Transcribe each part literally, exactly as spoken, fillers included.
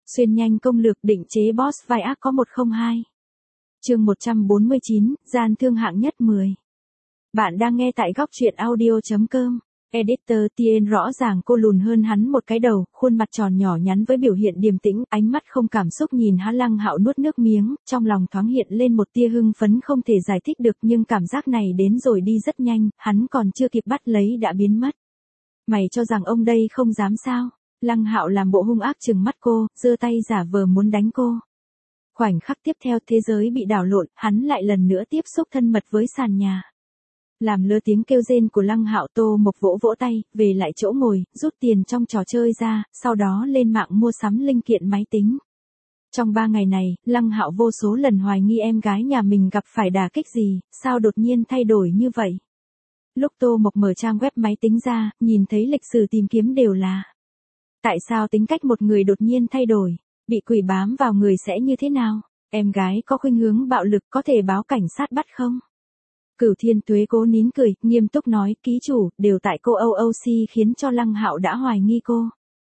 Xuyên nhanh công lược định chế boss vai ác có một không hai. Chương một trăm bốn mươi chín, gian thương hạng nhất mười. Bạn đang nghe tại góc truyện audio.com. Editor Tien rõ ràng cô lùn hơn hắn một cái đầu, khuôn mặt tròn nhỏ nhắn với biểu hiện điềm tĩnh, ánh mắt không cảm xúc nhìn hắn. Lăng Hạo nuốt nước miếng, trong lòng thoáng hiện lên một tia hưng phấn không thể giải thích được, nhưng cảm giác này đến rồi đi rất nhanh, hắn còn chưa kịp bắt lấy đã biến mất. Mày cho rằng ông đây không dám sao? Lăng Hạo làm bộ hung ác trừng mắt cô, giơ tay giả vờ muốn đánh cô. Khoảnh khắc tiếp theo thế giới bị đảo lộn, hắn lại lần nữa tiếp xúc thân mật với sàn nhà. Làm lơ tiếng kêu rên của Lăng Hạo, Tô Mộc vỗ vỗ tay, về lại chỗ ngồi, rút tiền trong trò chơi ra, sau đó lên mạng mua sắm linh kiện máy tính. Trong ba ngày này, Lăng Hạo vô số lần hoài nghi em gái nhà mình gặp phải đả kích gì, sao đột nhiên thay đổi như vậy. Lúc Tô Mộc mở trang web máy tính ra, nhìn thấy lịch sử tìm kiếm đều là: tại sao tính cách một người đột nhiên thay đổi, bị quỷ bám vào người sẽ như thế nào, em gái có khuynh hướng bạo lực có thể báo cảnh sát bắt không? Cửu Thiên Tuế cố nín cười, nghiêm túc nói, ký chủ, đều tại cô Âu Âu Si khiến cho Lăng Hạo đã hoài nghi cô.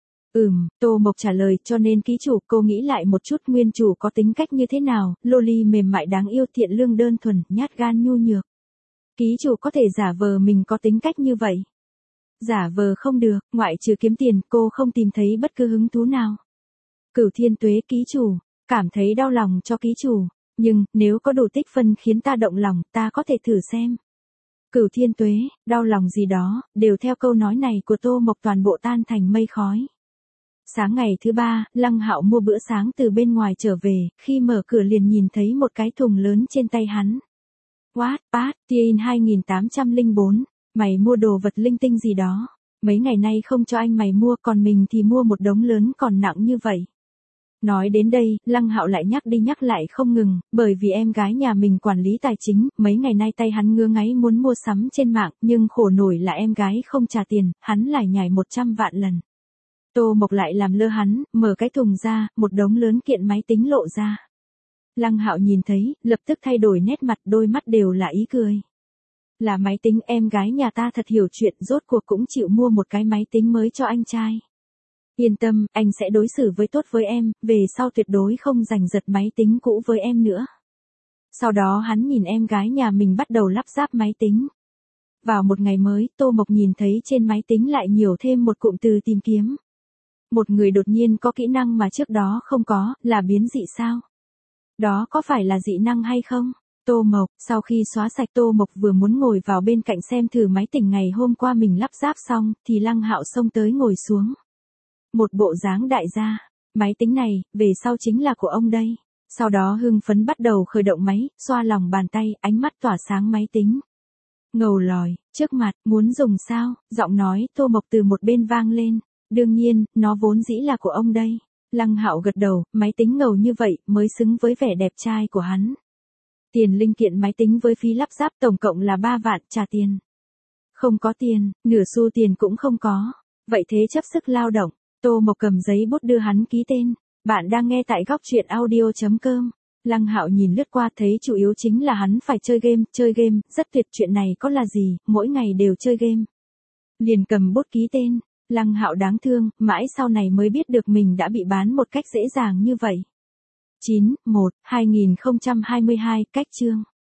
Ừm, Tô Mộc trả lời, cho nên ký chủ, cô nghĩ lại một chút, nguyên chủ có tính cách như thế nào, loli mềm mại đáng yêu, thiện lương đơn thuần, nhát gan nhu nhược. Ký chủ có thể giả vờ mình có tính cách như vậy. Giả vờ không được, ngoại trừ kiếm tiền, cô không tìm thấy bất cứ hứng thú nào. Cửu Thiên Tuế, ký chủ, cảm thấy đau lòng cho ký chủ. Nhưng, nếu có đủ tích phân khiến ta động lòng, ta có thể thử xem. Cửu Thiên Tuế, đau lòng gì đó, đều theo câu nói này của Tô Mộc toàn bộ tan thành mây khói. Sáng ngày thứ ba, Lăng Hạo mua bữa sáng từ bên ngoài trở về, khi mở cửa liền nhìn thấy một cái thùng lớn trên tay hắn. What, Pat, Tien hai tám không bốn, mày mua đồ vật linh tinh gì đó. Mấy ngày nay không cho anh mày mua, còn mình thì mua một đống lớn còn nặng như vậy. Nói đến đây, Lăng Hạo lại nhắc đi nhắc lại không ngừng, bởi vì em gái nhà mình quản lý tài chính, mấy ngày nay tay hắn ngứa ngáy muốn mua sắm trên mạng, nhưng khổ nổi là em gái không trả tiền, hắn lại nhảy một trăm vạn lần. Tô Mộc lại làm lơ hắn, mở cái thùng ra, một đống lớn kiện máy tính lộ ra. Lăng Hạo nhìn thấy, lập tức thay đổi nét mặt, đôi mắt đều là ý cười. Là máy tính, em gái nhà ta thật hiểu chuyện, rốt cuộc cũng chịu mua một cái máy tính mới cho anh trai. Yên tâm, anh sẽ đối xử với tốt với em, về sau tuyệt đối không giành giật máy tính cũ với em nữa. Sau đó hắn nhìn em gái nhà mình bắt đầu lắp ráp máy tính. Vào một ngày mới, Tô Mộc nhìn thấy trên máy tính lại nhiều thêm một cụm từ tìm kiếm. Một người đột nhiên có kỹ năng mà trước đó không có, là biến dị sao? Đó có phải là dị năng hay không? Tô Mộc, sau khi xóa sạch, Tô Mộc vừa muốn ngồi vào bên cạnh xem thử máy tính ngày hôm qua mình lắp ráp xong, thì Lăng Hạo xông tới ngồi xuống. Một bộ dáng đại gia, máy tính này, về sau chính là của ông đây. Sau đó hưng phấn bắt đầu khởi động máy, xoa lòng bàn tay, ánh mắt tỏa sáng máy tính. Ngầu lòi, trước mặt, muốn dùng sao, giọng nói Tô Mộc từ một bên vang lên. Đương nhiên, nó vốn dĩ là của ông đây. Lăng Hạo gật đầu, máy tính ngầu như vậy, mới xứng với vẻ đẹp trai của hắn. Tiền linh kiện máy tính với phí lắp ráp tổng cộng là ba vạn, trả tiền. Không có tiền, nửa xu tiền cũng không có. Vậy thế chấp sức lao động. Tô Mộc cầm giấy bút đưa hắn ký tên. Bạn đang nghe tại góc truyện audio.com. Lăng Hạo nhìn lướt qua thấy chủ yếu chính là hắn phải chơi game, chơi game, rất tuyệt, chuyện này có là gì, mỗi ngày đều chơi game. Liền cầm bút ký tên. Lăng Hạo đáng thương, mãi sau này mới biết được mình đã bị bán một cách dễ dàng như vậy. chín, một, hai nghìn không trăm hai mươi hai, cách chương.